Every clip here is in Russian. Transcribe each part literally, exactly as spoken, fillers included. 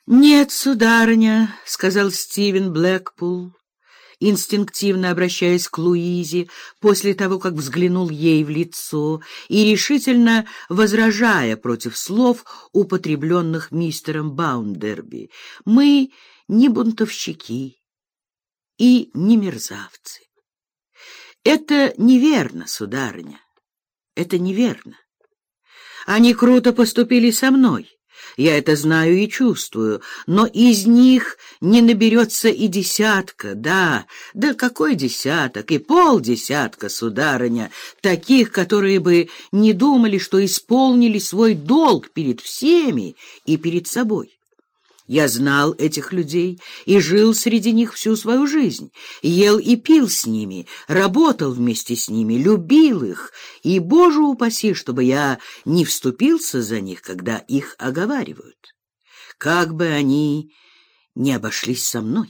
«Нет, сударыня», — сказал Стивен Блэкпул, инстинктивно обращаясь к Луизе, после того, как взглянул ей в лицо и решительно возражая против слов, употребленных мистером Баундерби, «мы не бунтовщики и не мерзавцы». «Это неверно, сударыня, это неверно. Они круто поступили со мной. Я это знаю и чувствую, но из них не наберется и десятка, да, да какой десяток, и полдесятка, сударыня, таких, которые бы не думали, что исполнили свой долг перед всеми и перед собой. Я знал этих людей и жил среди них всю свою жизнь, ел и пил с ними, работал вместе с ними, любил их, и, Боже упаси, чтобы я не вступился за них, когда их оговаривают, как бы они ни обошлись со мной».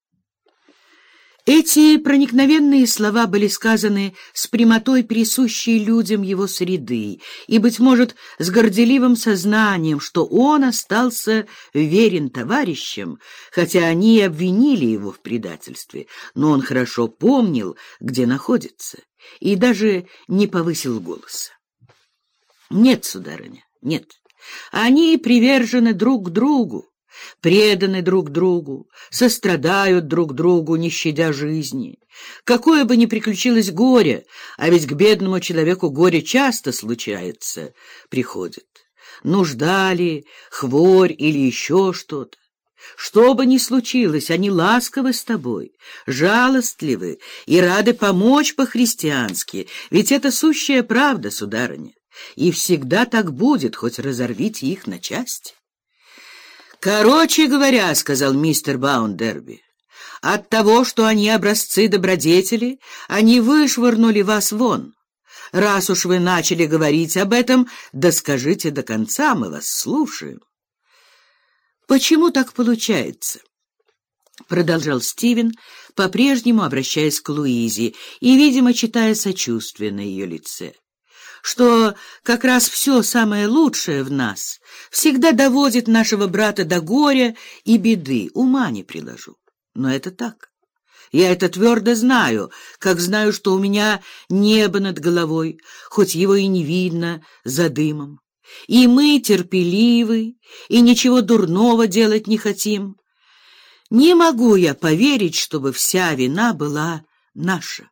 Эти проникновенные слова были сказаны с прямотой, присущей людям его среды, и, быть может, с горделивым сознанием, что он остался верен товарищам, хотя они и обвинили его в предательстве, но он хорошо помнил, где находится, и даже не повысил голоса. «Нет, сударыня, нет, они привержены друг к другу, преданы друг другу, сострадают друг другу, не щадя жизни. Какое бы ни приключилось горе, а ведь к бедному человеку горе часто случается, приходит, нужда ли, хворь или еще что-то. Что бы ни случилось, они ласковы с тобой, жалостливы и рады помочь по-христиански, ведь это сущая правда, сударыня, и всегда так будет, хоть разорвите их на части». «Короче говоря, — сказал мистер Баундерби, — от того, что они образцы добродетели, они вышвырнули вас вон. Раз уж вы начали говорить об этом, да скажите до конца, мы вас слушаем». «Почему так получается?» — продолжал Стивен, по-прежнему обращаясь к Луизе и, видимо, читая сочувствие на ее лице, что как раз все самое лучшее в нас всегда доводит нашего брата до горя и беды, ума не приложу. Но это так. Я это твердо знаю, как знаю, что у меня небо над головой, хоть его и не видно за дымом. И мы терпеливы, и ничего дурного делать не хотим. Не могу я поверить, чтобы вся вина была наша.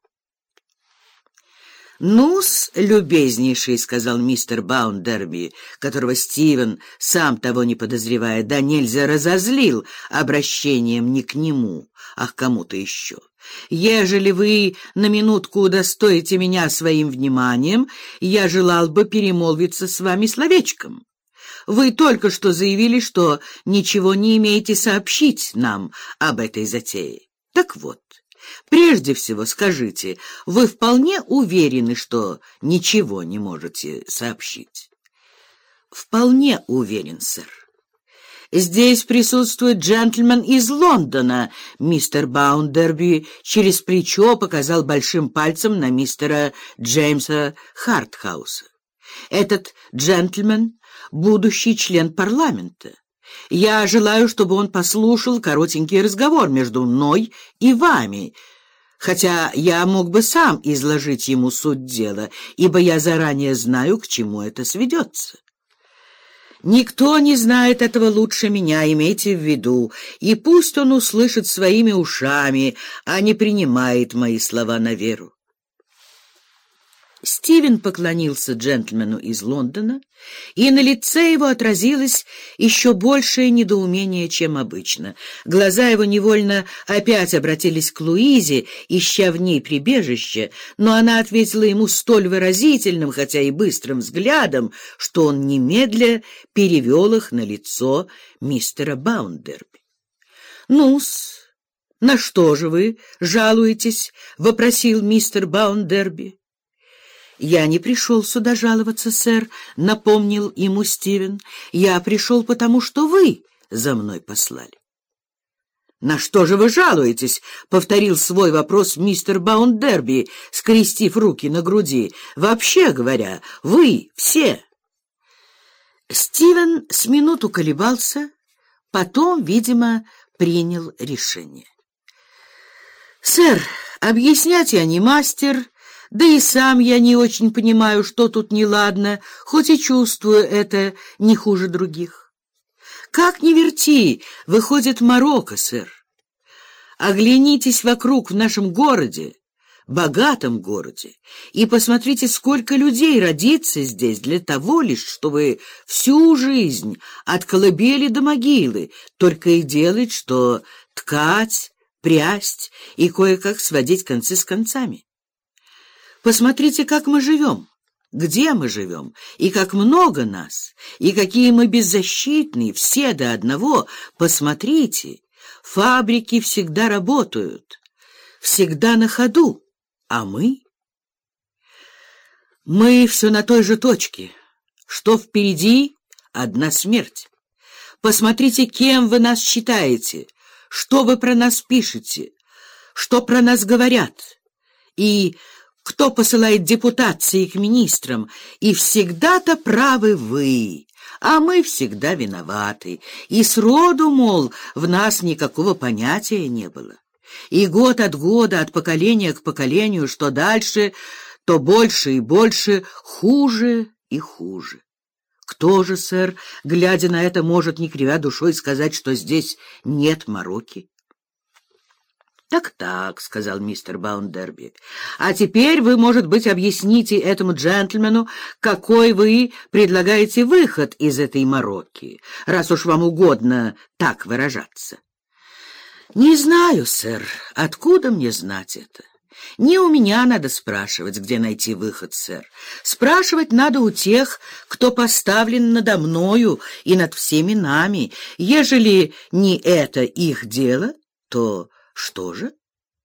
«Ну-с, любезнейший, — сказал мистер Баундерби, которого Стивен, сам того не подозревая, да нельзя разозлил обращением не к нему, а к кому-то еще. Ежели вы на минутку удостоите меня своим вниманием, я желал бы перемолвиться с вами словечком. Вы только что заявили, что ничего не имеете сообщить нам об этой затее. Так вот, прежде всего скажите, вы вполне уверены, что ничего не можете сообщить?» «Вполне уверен, сэр. Здесь присутствует джентльмен из Лондона», — мистер Баундерби через плечо показал большим пальцем на мистера Джеймса Хартхауса. «Этот джентльмен — будущий член парламента. Я желаю, чтобы он послушал коротенький разговор между мной и вами, хотя я мог бы сам изложить ему суть дела, ибо я заранее знаю, к чему это сведется. Никто не знает этого лучше меня, имейте в виду, и пусть он услышит своими ушами, а не принимает мои слова на веру». Стивен поклонился джентльмену из Лондона, и на лице его отразилось еще большее недоумение, чем обычно. Глаза его невольно опять обратились к Луизе, ища в ней прибежище, но она ответила ему столь выразительным, хотя и быстрым взглядом, что он немедля перевел их на лицо мистера Баундерби. «Ну-с, на что же вы жалуетесь?» — вопросил мистер Баундерби. «Я не пришел сюда жаловаться, сэр», — напомнил ему Стивен. «Я пришел потому, что вы за мной послали». «На что же вы жалуетесь?» — повторил свой вопрос мистер Баундерби, скрестив руки на груди. «Вообще говоря, вы все». Стивен с минуту колебался, Потом, видимо, принял решение. «Сэр, объяснять я не мастер, да и сам я не очень понимаю, что тут неладно, хоть и чувствую это не хуже других. Как ни верти, выходит Марокко, сэр. Оглянитесь вокруг в нашем городе, богатом городе, и посмотрите, сколько людей родится здесь для того лишь, чтобы всю жизнь от колыбели до могилы только и делать, что ткать, прясть и кое-как сводить концы с концами. Посмотрите, как мы живем, где мы живем, и как много нас, и какие мы беззащитные, все до одного. Посмотрите, фабрики всегда работают, всегда на ходу, а мы? Мы все на той же точке, что впереди одна смерть. Посмотрите, кем вы нас считаете, что вы про нас пишете, что про нас говорят, и кто посылает депутации к министрам, и всегда-то правы вы, а мы всегда виноваты, и сроду, мол, в нас никакого понятия не было. И год от года, от поколения к поколению, что дальше, то больше и больше, хуже и хуже. Кто же, сэр, глядя на это, может, не кривя душой, сказать, что здесь нет мороки? «Так-так», — сказал мистер Баундерби, — «а теперь вы, может быть, объясните этому джентльмену, какой вы предлагаете выход из этой мороки, раз уж вам угодно так выражаться». «Не знаю, сэр, откуда мне знать это? Не у меня надо спрашивать, где найти выход, сэр. Спрашивать надо у тех, кто поставлен надо мною и над всеми нами. Ежели не это их дело, то что же?»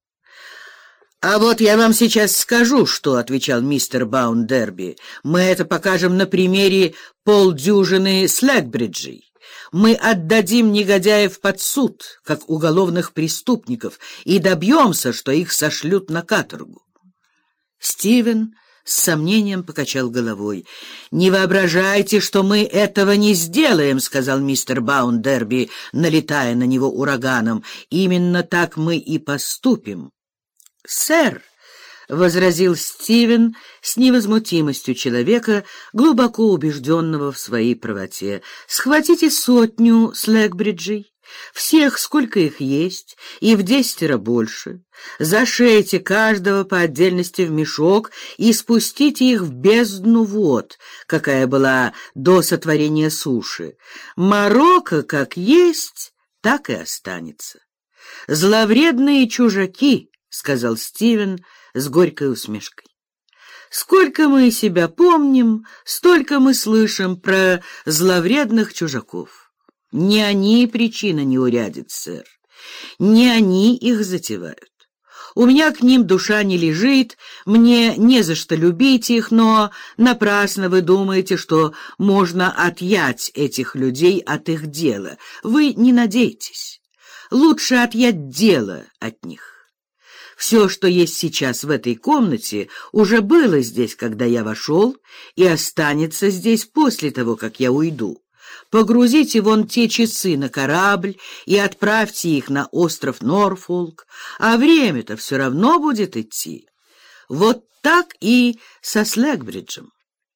«А вот я вам сейчас скажу, что», — отвечал мистер Баундерби. «Мы это покажем на примере полдюжины Слэкбриджей. Мы отдадим негодяев под суд, как уголовных преступников, и добьемся, что их сошлют на каторгу». Стивен с сомнением покачал головой. «Не воображайте, что мы этого не сделаем», — сказал мистер Баундерби, налетая на него ураганом. «Именно так мы и поступим». «Сэр», — возразил Стивен с невозмутимостью человека, глубоко убежденного в своей правоте, — «схватите сотню Слэкбриджей, всех, сколько их есть, и в десятеро больше, зашейте каждого по отдельности в мешок и спустите их в бездну вод, какая была до сотворения суши. Марокко как есть, так и останется. Зловредные чужаки», — сказал Стивен с горькой усмешкой. «Сколько мы себя помним, столько мы слышим про зловредных чужаков. Не они причина неурядиц, сэр, не они их затевают. У меня к ним душа не лежит, мне не за что любить их, но напрасно вы думаете, что можно отъять этих людей от их дела. Вы не надейтесь. Лучше отъять дело от них. Все, что есть сейчас в этой комнате, уже было здесь, когда я вошел, и останется здесь после того, как я уйду. Погрузите вон те часы на корабль и отправьте их на остров Норфолк, а время-то все равно будет идти. Вот так и со Слэкбриджем».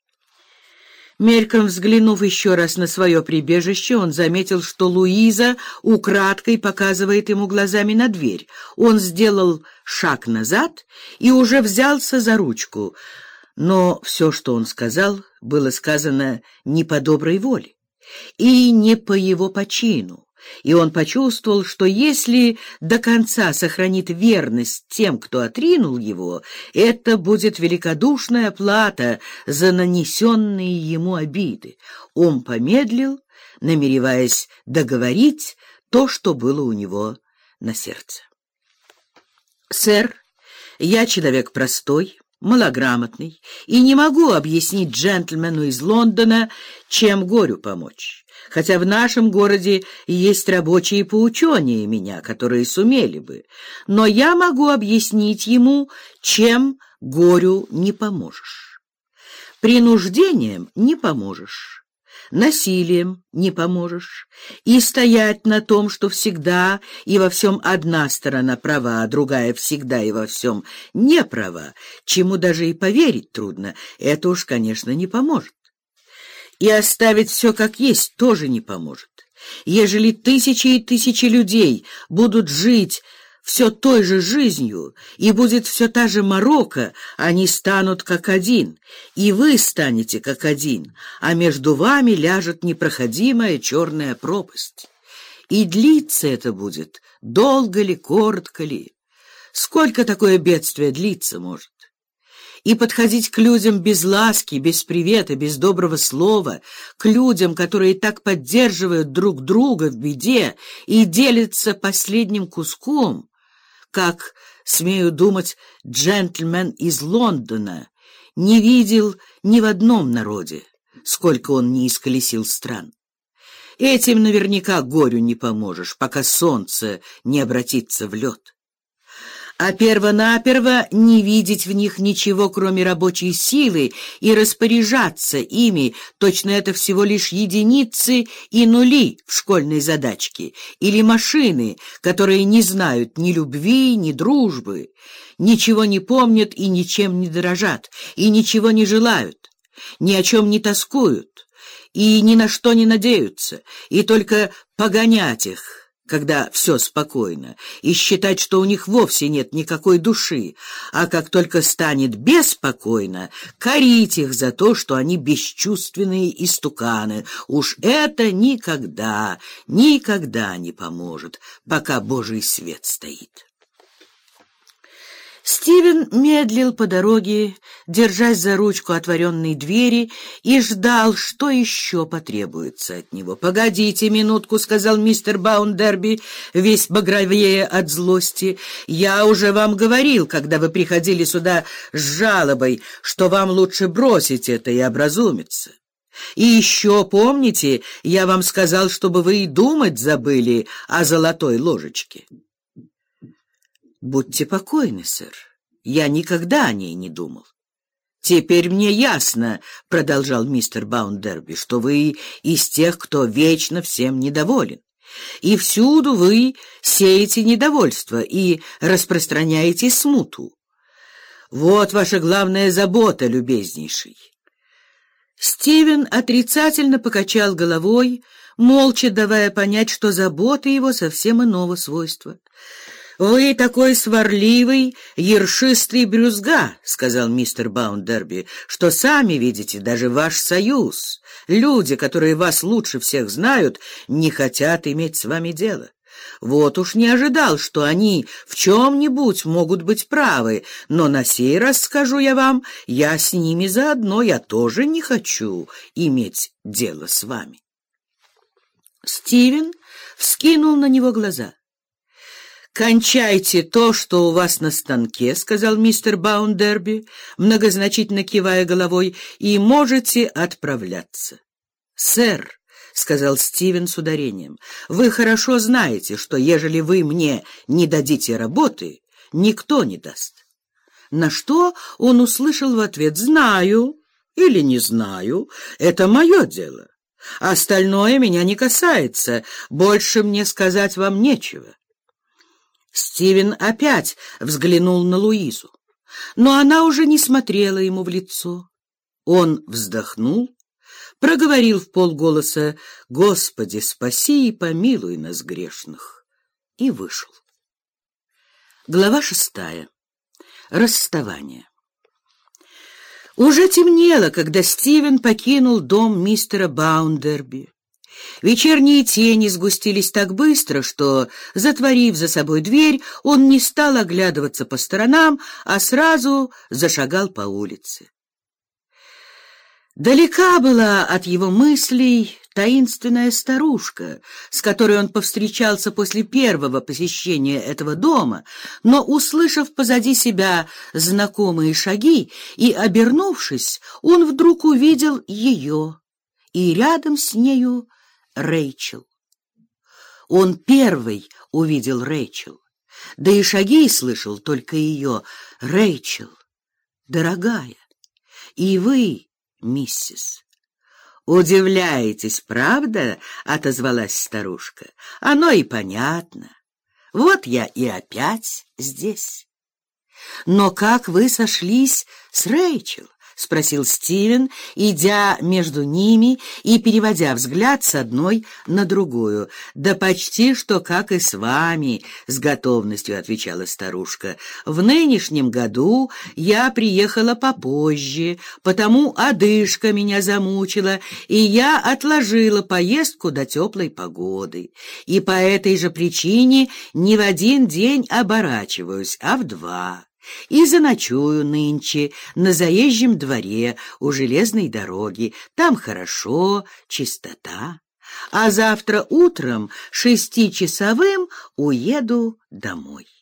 Мельком взглянув еще раз на свое прибежище, он заметил, что Луиза украдкой показывает ему глазами на дверь. Он сделал шаг назад и уже взялся за ручку, но все, что он сказал, было сказано не по доброй воле и не по его почину, и он почувствовал, что если до конца сохранит верность тем, кто отринул его, это будет великодушная плата за нанесенные ему обиды. Он помедлил, намереваясь договорить то, что было у него на сердце. «Сэр, я человек простой, малограмотный, и не могу объяснить джентльмену из Лондона, чем горю помочь, хотя в нашем городе есть рабочие поученее меня, которые сумели бы, но я могу объяснить ему, чем горю не поможешь. Принуждением не поможешь, насилием не поможешь, и стоять на том, что всегда и во всем одна сторона права, а другая всегда и во всем не права, чему даже и поверить трудно, это уж, конечно, не поможет. И оставить все как есть тоже не поможет. Ежели тысячи и тысячи людей будут жить все той же жизнью, и будет все та же морока, они станут как один, и вы станете как один, а между вами ляжет непроходимая черная пропасть. И длиться это будет, долго ли, коротко ли, сколько такое бедствие длиться может. И подходить к людям без ласки, без привета, без доброго слова, к людям, которые так поддерживают друг друга в беде и делятся последним куском, как, смею думать, джентльмен из Лондона не видел ни в одном народе, сколько он не исколесил стран. Этим наверняка горю не поможешь, пока солнце не обратится в лед. А перво-наперво не видеть в них ничего, кроме рабочей силы, и распоряжаться ими, точно это всего лишь единицы и нули в школьной задачке, или машины, которые не знают ни любви, ни дружбы, ничего не помнят и ничем не дорожат, и ничего не желают, ни о чем не тоскуют, и ни на что не надеются, и только погонять их, когда все спокойно, и считать, что у них вовсе нет никакой души, а как только станет беспокойно, корить их за то, что они бесчувственные истуканы. Уж это никогда, никогда не поможет, пока Божий свет стоит. Стивен медлил по дороге, держась за ручку отворенной двери, и ждал, что еще потребуется от него. «Погодите минутку», — сказал мистер Баундерби, весь багровее от злости. «Я уже вам говорил, когда вы приходили сюда с жалобой, что вам лучше бросить это и образумиться. И еще помните, я вам сказал, чтобы вы и думать забыли о золотой ложечке». «Будьте покойны, сэр, я никогда о ней не думал». «Теперь мне ясно, — продолжал мистер Баундерби, — что вы из тех, кто вечно всем недоволен, и всюду вы сеете недовольство и распространяете смуту. Вот ваша главная забота, любезнейший». Стивен отрицательно покачал головой, молча давая понять, что забота его совсем иного свойства. «Вы такой сварливый, ершистый брюзга, — сказал мистер Баундерби, — что сами видите, даже ваш союз, люди, которые вас лучше всех знают, не хотят иметь с вами дело. Вот уж не ожидал, что они в чем-нибудь могут быть правы, но на сей раз, скажу я вам, я с ними заодно, я тоже не хочу иметь дело с вами». Стивен вскинул на него глаза. «Кончайте то, что у вас на станке, — сказал мистер Баундерби, многозначительно кивая головой, — и можете отправляться». «Сэр, — сказал Стивен с ударением, — вы хорошо знаете, что ежели вы мне не дадите работы, никто не даст». На что он услышал в ответ: «Знаю или не знаю, это мое дело. Остальное меня не касается, больше мне сказать вам нечего». Стивен опять взглянул на Луизу, но она уже не смотрела ему в лицо. Он вздохнул, проговорил вполголоса: «Господи, спаси и помилуй нас, грешных», и вышел. Глава шестая. Расставание. Уже темнело, когда Стивен покинул дом мистера Баундерби. Вечерние тени сгустились так быстро, что, затворив за собой дверь, он не стал оглядываться по сторонам, а сразу зашагал по улице. Далека была от его мыслей таинственная старушка, с которой он повстречался после первого посещения этого дома, но, услышав позади себя знакомые шаги и обернувшись, он вдруг увидел ее, и рядом с нею Рэйчел. Он первый увидел Рэйчел, да и шаги слышал только ее. «Рэйчел, дорогая, и вы, миссис, «Удивляетесь, правда?» — отозвалась старушка. «Оно и понятно. Вот я и опять здесь». «Но как вы сошлись с Рэйчел?» — спросил Стивен, идя между ними и переводя взгляд с одной на другую. «Да почти что как и с вами», — с готовностью отвечала старушка. «В нынешнем году я приехала попозже, потому одышка меня замучила, и я отложила поездку до теплой погоды. И по этой же причине не в один день оборачиваюсь, а в два. И заночую нынче на заезжем дворе у железной дороги. Там хорошо, чистота. А завтра утром шестичасовым уеду домой».